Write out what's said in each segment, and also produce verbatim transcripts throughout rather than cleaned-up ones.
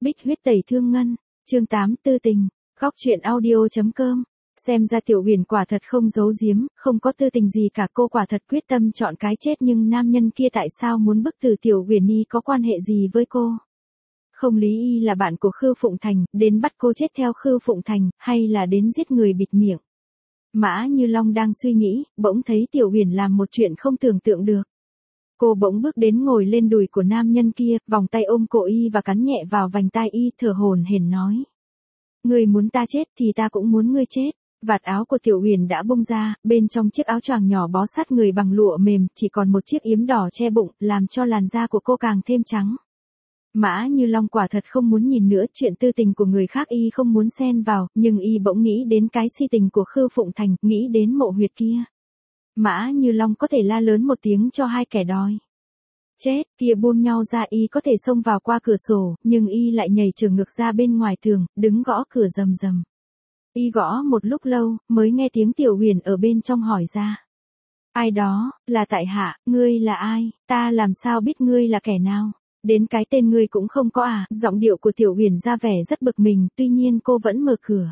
Bích huyết tẩy thương ngân, chương tám tư tình, góc truyện audio.com. Xem ra Tiểu Huyền quả thật không giấu giếm, không có tư tình gì cả, cô quả thật quyết tâm chọn cái chết, nhưng nam nhân kia tại sao muốn bức tử Tiểu Huyền y có quan hệ gì với cô? Không lý y là bạn của Khư Phụng Thành, đến bắt cô chết theo Khư Phụng Thành, hay là đến giết người bịt miệng? Mã Như Long đang suy nghĩ, bỗng thấy Tiểu Huyền làm một chuyện không tưởng tượng được. Cô bỗng bước đến ngồi lên đùi của nam nhân kia, vòng tay ôm cổ y và cắn nhẹ vào vành tai y, thở hổn hển nói. Ngươi muốn ta chết thì ta cũng muốn ngươi chết. Vạt áo của Tiểu Huyền đã bung ra, bên trong chiếc áo choàng nhỏ bó sát người bằng lụa mềm, chỉ còn một chiếc yếm đỏ che bụng, làm cho làn da của cô càng thêm trắng. Mã Như Long quả thật không muốn nhìn nữa, chuyện tư tình của người khác y không muốn xen vào, nhưng y bỗng nghĩ đến cái si tình của Khư Phụng Thành, nghĩ đến mộ huyệt kia. Mã Như Long có thể la lớn một tiếng cho hai kẻ đói chết kia buông nhau ra, y có thể xông vào qua cửa sổ, nhưng y lại nhảy trở ngược ra bên ngoài tường, đứng gõ cửa rầm rầm. Y gõ một lúc lâu, mới nghe tiếng Tiểu Huyền ở bên trong hỏi ra. Ai đó, là tại hạ, ngươi là ai, ta làm sao biết ngươi là kẻ nào, đến cái tên ngươi cũng không có à, giọng điệu của Tiểu Huyền ra vẻ rất bực mình, tuy nhiên cô vẫn mở cửa.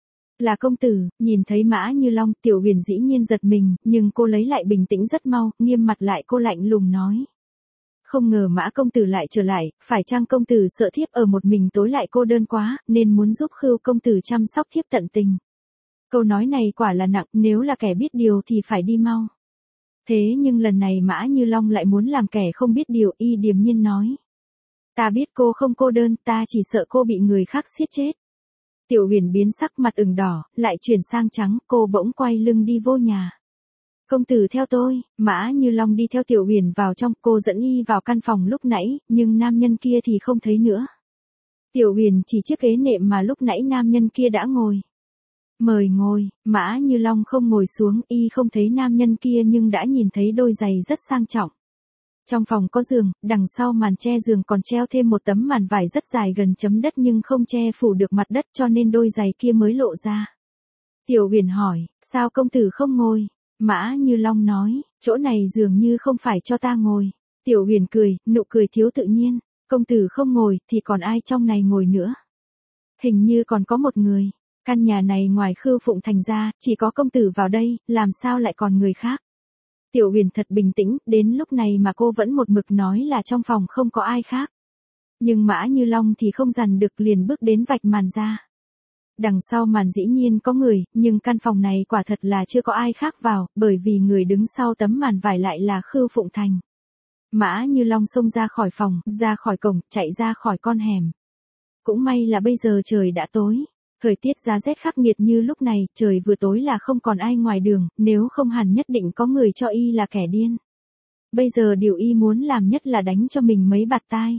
Là công tử. Nhìn thấy Mã Như Long, Tiểu Huyền dĩ nhiên giật mình, nhưng cô lấy lại bình tĩnh rất mau, nghiêm mặt lại, cô lạnh lùng nói. Không ngờ Mã công tử lại trở lại, phải chăng công tử sợ thiếp ở một mình tối lại cô đơn quá, nên muốn giúp Khưu công tử chăm sóc thiếp tận tình. Câu nói này quả là nặng, nếu là kẻ biết điều thì phải đi mau. Thế nhưng lần này Mã Như Long lại muốn làm kẻ không biết điều, y điềm nhiên nói. Ta biết cô không cô đơn, ta chỉ sợ cô bị người khác giết chết. Tiểu Huyền biến sắc, mặt ửng đỏ, lại chuyển sang trắng, cô bỗng quay lưng đi vô nhà. Công tử theo tôi. Mã Như Long đi theo Tiểu Huyền vào trong, cô dẫn y vào căn phòng lúc nãy, nhưng nam nhân kia thì không thấy nữa. Tiểu Huyền chỉ chiếc ghế nệm mà lúc nãy nam nhân kia đã ngồi. Mời ngồi. Mã Như Long không ngồi xuống, y không thấy nam nhân kia nhưng đã nhìn thấy đôi giày rất sang trọng. Trong phòng có giường, đằng sau màn che giường còn treo thêm một tấm màn vải rất dài gần chấm đất nhưng không che phủ được mặt đất, cho nên đôi giày kia mới lộ ra. Tiểu Huyền hỏi, sao công tử không ngồi? Mã Như Long nói, chỗ này dường như không phải cho ta ngồi. Tiểu Huyền cười, nụ cười thiếu tự nhiên, công tử không ngồi thì còn ai trong này ngồi nữa? Hình như còn có một người, căn nhà này ngoài Khư Phụng Thành ra, chỉ có công tử vào đây, làm sao lại còn người khác? Tiểu Huyền thật bình tĩnh, đến lúc này mà cô vẫn một mực nói là trong phòng không có ai khác. Nhưng Mã Như Long thì không dằn được, liền bước đến vạch màn ra. Đằng sau màn dĩ nhiên có người, nhưng căn phòng này quả thật là chưa có ai khác vào, bởi vì người đứng sau tấm màn vải lại là Khư Phụng Thành. Mã Như Long xông ra khỏi phòng, ra khỏi cổng, chạy ra khỏi con hẻm. Cũng may là bây giờ trời đã tối. Thời tiết giá rét khắc nghiệt như lúc này, trời vừa tối là không còn ai ngoài đường, nếu không hẳn nhất định có người cho y là kẻ điên. Bây giờ điều y muốn làm nhất là đánh cho mình mấy bạt tai.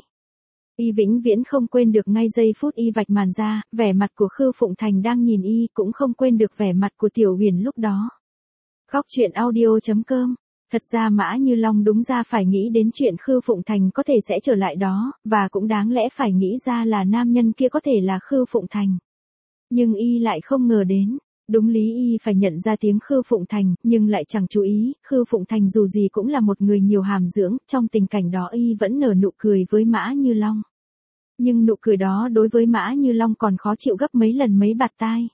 Y vĩnh viễn không quên được ngay giây phút y vạch màn ra, vẻ mặt của Khư Phụng Thành đang nhìn y, cũng không quên được vẻ mặt của Tiểu Huyền lúc đó. Góc truyện audio.com. Thật ra Mã Như Long đúng ra phải nghĩ đến chuyện Khư Phụng Thành có thể sẽ trở lại đó, và cũng đáng lẽ phải nghĩ ra là nam nhân kia có thể là Khư Phụng Thành. Nhưng y lại không ngờ đến. Đúng lý y phải nhận ra tiếng Khư Phụng Thành, nhưng lại chẳng chú ý, Khư Phụng Thành dù gì cũng là một người nhiều hàm dưỡng, trong tình cảnh đó y vẫn nở nụ cười với Mã Như Long. Nhưng nụ cười đó đối với Mã Như Long còn khó chịu gấp mấy lần mấy bạt tai.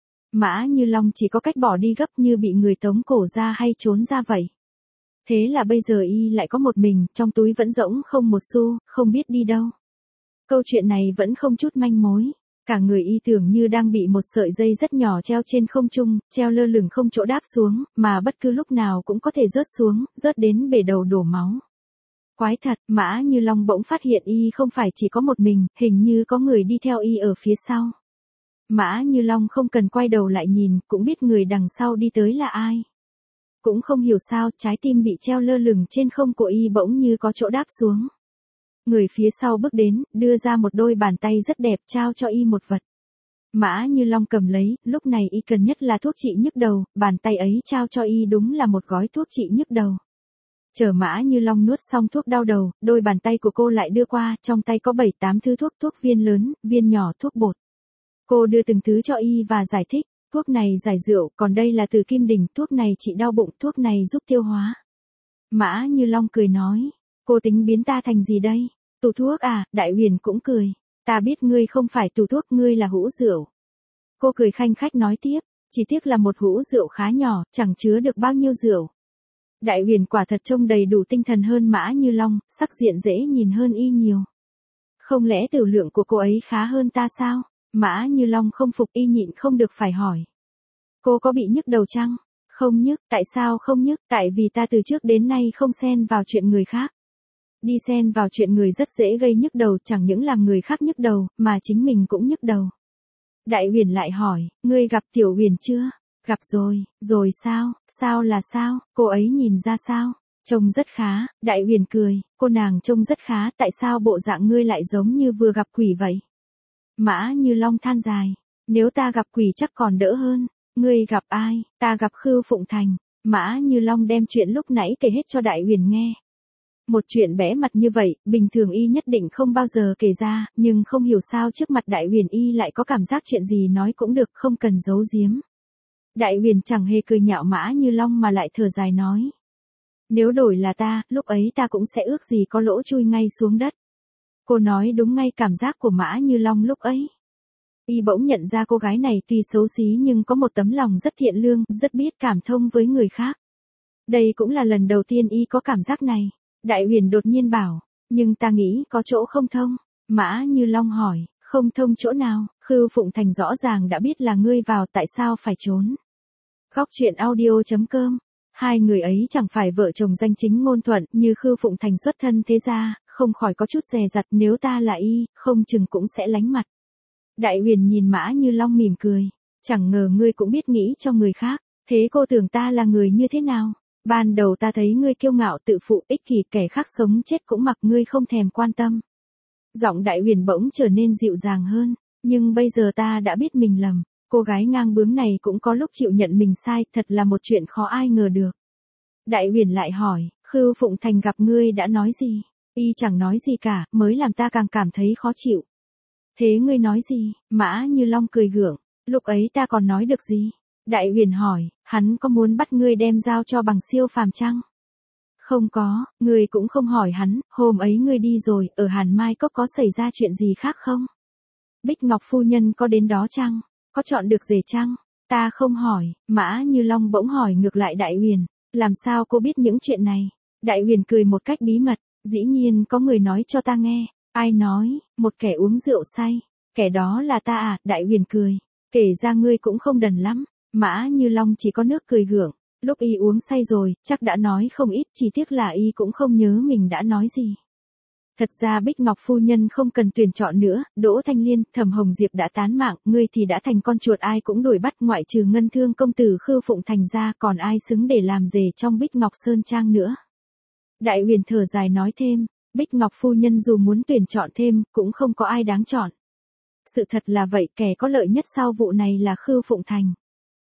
Mã Như Long chỉ có cách bỏ đi gấp như bị người tống cổ ra hay trốn ra vậy. Thế là bây giờ y lại có một mình, trong túi vẫn rỗng không một xu, không biết đi đâu. Câu chuyện này vẫn không chút manh mối. Cả người y tưởng như đang bị một sợi dây rất nhỏ treo trên không trung, treo lơ lửng không chỗ đáp xuống, mà bất cứ lúc nào cũng có thể rớt xuống, rớt đến bể đầu đổ máu. Quái thật, Mã Như Long bỗng phát hiện y không phải chỉ có một mình, hình như có người đi theo y ở phía sau. Mã Như Long không cần quay đầu lại nhìn, cũng biết người đằng sau đi tới là ai. Cũng không hiểu sao, trái tim bị treo lơ lửng trên không của y bỗng như có chỗ đáp xuống. Người phía sau bước đến, đưa ra một đôi bàn tay rất đẹp, trao cho y một vật. Mã Như Long cầm lấy, lúc này y cần nhất là thuốc trị nhức đầu, bàn tay ấy trao cho y đúng là một gói thuốc trị nhức đầu. Chờ Mã Như Long nuốt xong thuốc đau đầu, đôi bàn tay của cô lại đưa qua, trong tay có bảy tám thứ thuốc, thuốc viên lớn, viên nhỏ, thuốc bột. Cô đưa từng thứ cho y và giải thích, thuốc này giải rượu, còn đây là từ Kim Đình, thuốc này trị đau bụng, thuốc này giúp tiêu hóa. Mã Như Long cười nói, cô tính biến ta thành gì đây? Tủ thuốc à? Đại Huyền cũng cười. Ta biết ngươi không phải tù thuốc, ngươi là hũ rượu. Cô cười khanh khách nói tiếp, chỉ tiếc là một hũ rượu khá nhỏ, chẳng chứa được bao nhiêu rượu. Đại Huyền quả thật trông đầy đủ tinh thần hơn Mã Như Long, sắc diện dễ nhìn hơn y nhiều. Không lẽ tiểu lượng của cô ấy khá hơn ta sao? Mã Như Long không phục, y nhịn không được phải hỏi. Cô có bị nhức đầu chăng? Không nhức, tại sao không nhức? Tại vì ta từ trước đến nay không xen vào chuyện người khác. Đi xen vào chuyện người rất dễ gây nhức đầu, chẳng những làm người khác nhức đầu, mà chính mình cũng nhức đầu. Đại Huyền lại hỏi, ngươi gặp Tiểu Huyền chưa? Gặp rồi, rồi sao, sao là sao, cô ấy nhìn ra sao? Trông rất khá, Đại Huyền cười, cô nàng trông rất khá, tại sao bộ dạng ngươi lại giống như vừa gặp quỷ vậy? Mã Như Long than dài, nếu ta gặp quỷ chắc còn đỡ hơn, ngươi gặp ai, ta gặp Khưu Phụng Thành. Mã Như Long đem chuyện lúc nãy kể hết cho Đại Huyền nghe. Một chuyện bẽ mặt như vậy, bình thường y nhất định không bao giờ kể ra, nhưng không hiểu sao trước mặt Đại Huyền y lại có cảm giác chuyện gì nói cũng được, không cần giấu giếm. Đại Huyền chẳng hề cười nhạo Mã Như Long mà lại thở dài nói. Nếu đổi là ta, lúc ấy ta cũng sẽ ước gì có lỗ chui ngay xuống đất. Cô nói đúng ngay cảm giác của Mã Như Long lúc ấy. Y bỗng nhận ra cô gái này tuy xấu xí nhưng có một tấm lòng rất thiện lương, rất biết cảm thông với người khác. Đây cũng là lần đầu tiên y có cảm giác này. Đại Huyền đột nhiên bảo, nhưng ta nghĩ có chỗ không thông. Mã Như Long hỏi, không thông chỗ nào? Khưu Phụng Thành rõ ràng đã biết là ngươi vào, tại sao phải trốn? Góc truyện audio chấm com. Hai người ấy chẳng phải vợ chồng danh chính ngôn thuận, như Khưu Phụng Thành xuất thân thế gia, không khỏi có chút dè dặt, nếu ta là y, không chừng cũng sẽ lánh mặt. Đại Huyền nhìn Mã Như Long mỉm cười, chẳng ngờ ngươi cũng biết nghĩ cho người khác, thế cô tưởng ta là người như thế nào? Ban đầu ta thấy ngươi kiêu ngạo tự phụ, ích kỷ, kẻ khác sống chết cũng mặc ngươi không thèm quan tâm. Giọng Đại Huyền bỗng trở nên dịu dàng hơn, nhưng bây giờ ta đã biết mình lầm, cô gái ngang bướng này cũng có lúc chịu nhận mình sai, thật là một chuyện khó ai ngờ được. Đại Huyền lại hỏi, Khưu Phụng Thành gặp ngươi đã nói gì? Y chẳng nói gì cả, mới làm ta càng cảm thấy khó chịu. Thế ngươi nói gì? Mã Như Long cười gượng, lúc ấy ta còn nói được gì? Đại Huyền hỏi, hắn có muốn bắt ngươi đem giao cho Bằng Siêu Phàm chăng? Không có, ngươi cũng không hỏi hắn, hôm ấy ngươi đi rồi, ở Hàn Mai Cốc có xảy ra chuyện gì khác không? Bích Ngọc phu nhân có đến đó chăng? Có chọn được rể chăng? Ta không hỏi. Mã Như Long bỗng hỏi ngược lại Đại Huyền, làm sao cô biết những chuyện này? Đại Huyền cười một cách bí mật, dĩ nhiên có người nói cho ta nghe. Ai nói? Một kẻ uống rượu say. Kẻ đó là ta à? Đại Huyền cười, kể ra ngươi cũng không đần lắm. Mã Như Long chỉ có nước cười gượng, lúc y uống say rồi, chắc đã nói không ít, chỉ tiếc là y cũng không nhớ mình đã nói gì. Thật ra Bích Ngọc phu nhân không cần tuyển chọn nữa, Đỗ Thanh Liên, Thẩm Hồng Diệp đã tán mạng, ngươi thì đã thành con chuột ai cũng đuổi bắt, ngoại trừ Ngân Thương công tử Khưu Phụng Thành ra, còn ai xứng để làm rể trong Bích Ngọc Sơn Trang nữa. Đại Huyền thở dài nói thêm, Bích Ngọc phu nhân dù muốn tuyển chọn thêm, cũng không có ai đáng chọn. Sự thật là vậy, kẻ có lợi nhất sau vụ này là Khưu Phụng Thành.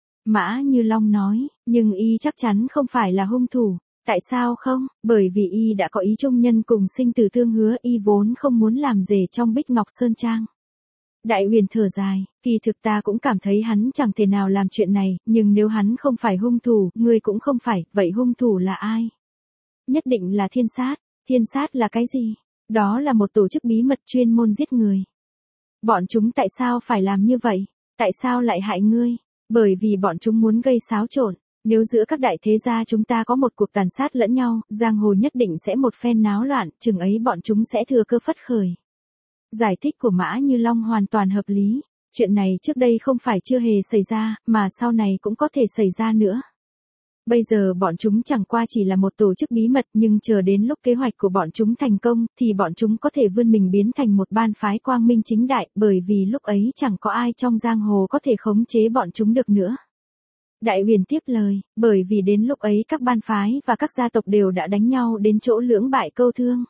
Mã Như Long nói, nhưng y chắc chắn không phải là hung thủ. Tại sao không? Bởi vì y đã có ý chung nhân cùng sinh tử tương hứa, y vốn không muốn làm rể trong Bích Ngọc Sơn Trang. Đại Huyền thở dài, kỳ thực ta cũng cảm thấy hắn chẳng thể nào làm chuyện này, nhưng nếu hắn không phải hung thủ, ngươi cũng không phải, vậy hung thủ là ai? Nhất định là Thiên Sát. Thiên Sát là cái gì? Đó là một tổ chức bí mật chuyên môn giết người. Bọn chúng tại sao phải làm như vậy? Tại sao lại hại ngươi? Bởi vì bọn chúng muốn gây xáo trộn. Nếu giữa các đại thế gia chúng ta có một cuộc tàn sát lẫn nhau, giang hồ nhất định sẽ một phen náo loạn, chừng ấy bọn chúng sẽ thừa cơ phất khởi. Giải thích của Mã Như Long hoàn toàn hợp lý. Chuyện này trước đây không phải chưa hề xảy ra, mà sau này cũng có thể xảy ra nữa. Bây giờ bọn chúng chẳng qua chỉ là một tổ chức bí mật, nhưng chờ đến lúc kế hoạch của bọn chúng thành công, thì bọn chúng có thể vươn mình biến thành một ban phái quang minh chính đại, bởi vì lúc ấy chẳng có ai trong giang hồ có thể khống chế bọn chúng được nữa. Đại Huyền tiếp lời, bởi vì đến lúc ấy các ban phái và các gia tộc đều đã đánh nhau đến chỗ lưỡng bại câu thương.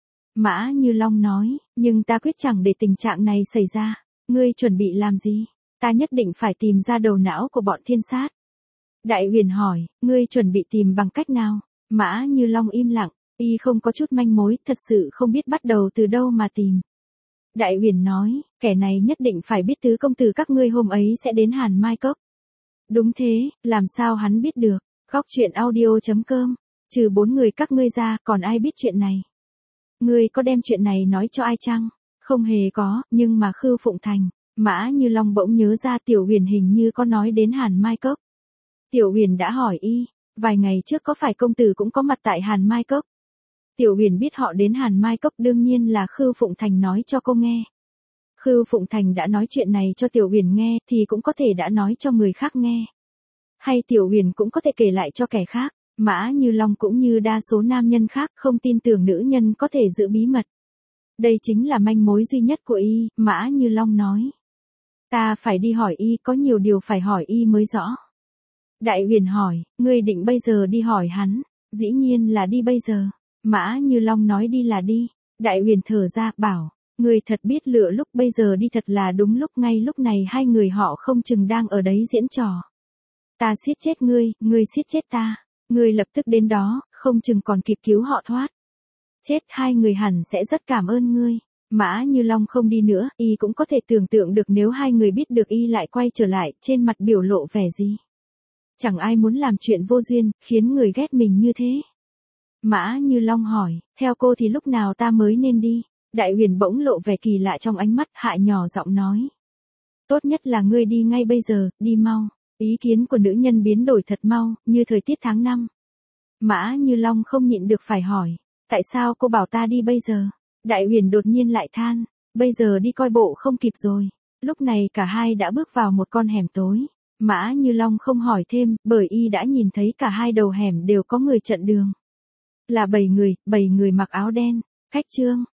Mã Như Long nói, nhưng ta quyết chẳng để tình trạng này xảy ra. Ngươi chuẩn bị làm gì? Ta nhất định phải tìm ra đầu não của bọn Thiên Sát. Đại Huyền hỏi, ngươi chuẩn bị tìm bằng cách nào? Mã Như Long im lặng, y không có chút manh mối, thật sự không biết bắt đầu từ đâu mà tìm. Đại Huyền nói, kẻ này nhất định phải biết tứ công tử các ngươi hôm ấy sẽ đến Hàn Mai Cốc. Đúng thế, làm sao hắn biết được? Góc truyện audio chấm com, trừ bốn người các ngươi ra, còn ai biết chuyện này? Ngươi có đem chuyện này nói cho ai chăng? Không hề có, nhưng mà Khư Phụng Thành, Mã Như Long bỗng nhớ ra Tiểu Huyền hình như có nói đến Hàn Mai Cốc. Tiểu Huyền đã hỏi y, vài ngày trước có phải công tử cũng có mặt tại Hàn Mai Cốc? Tiểu Huyền biết họ đến Hàn Mai Cốc đương nhiên là Khư Phụng Thành nói cho cô nghe. Khư Phụng Thành đã nói chuyện này cho Tiểu Huyền nghe thì cũng có thể đã nói cho người khác nghe. Hay Tiểu Huyền cũng có thể kể lại cho kẻ khác. Mã Như Long cũng như đa số nam nhân khác không tin tưởng nữ nhân có thể giữ bí mật. Đây chính là manh mối duy nhất của y, Mã Như Long nói. Ta phải đi hỏi y, có nhiều điều phải hỏi y mới rõ. Đại Huyền hỏi, ngươi định bây giờ đi hỏi hắn? Dĩ nhiên là đi bây giờ. Mã Như Long nói đi là đi. Đại Huyền thở ra, bảo, ngươi thật biết lựa lúc, bây giờ đi thật là đúng lúc, ngay lúc này hai người họ không chừng đang ở đấy diễn trò. Ta siết chết ngươi, ngươi siết chết ta. Ngươi lập tức đến đó, không chừng còn kịp cứu họ thoát. Chết, hai người hẳn sẽ rất cảm ơn ngươi. Mã Như Long không đi nữa, y cũng có thể tưởng tượng được nếu hai người biết được y lại quay trở lại, trên mặt biểu lộ vẻ gì. Chẳng ai muốn làm chuyện vô duyên, khiến người ghét mình như thế. Mã Như Long hỏi, theo cô thì lúc nào ta mới nên đi? Đại Huyền bỗng lộ vẻ kỳ lạ trong ánh mắt, hạ nhỏ giọng nói. Tốt nhất là ngươi đi ngay bây giờ, đi mau. Ý kiến của nữ nhân biến đổi thật mau, như thời tiết tháng năm. Mã Như Long không nhịn được phải hỏi, tại sao cô bảo ta đi bây giờ? Đại Huyền đột nhiên lại than, bây giờ đi coi bộ không kịp rồi. Lúc này cả hai đã bước vào một con hẻm tối. Mã Như Long không hỏi thêm, bởi y đã nhìn thấy cả hai đầu hẻm đều có người chặn đường. Là bảy người, bảy người mặc áo đen. Khách chương.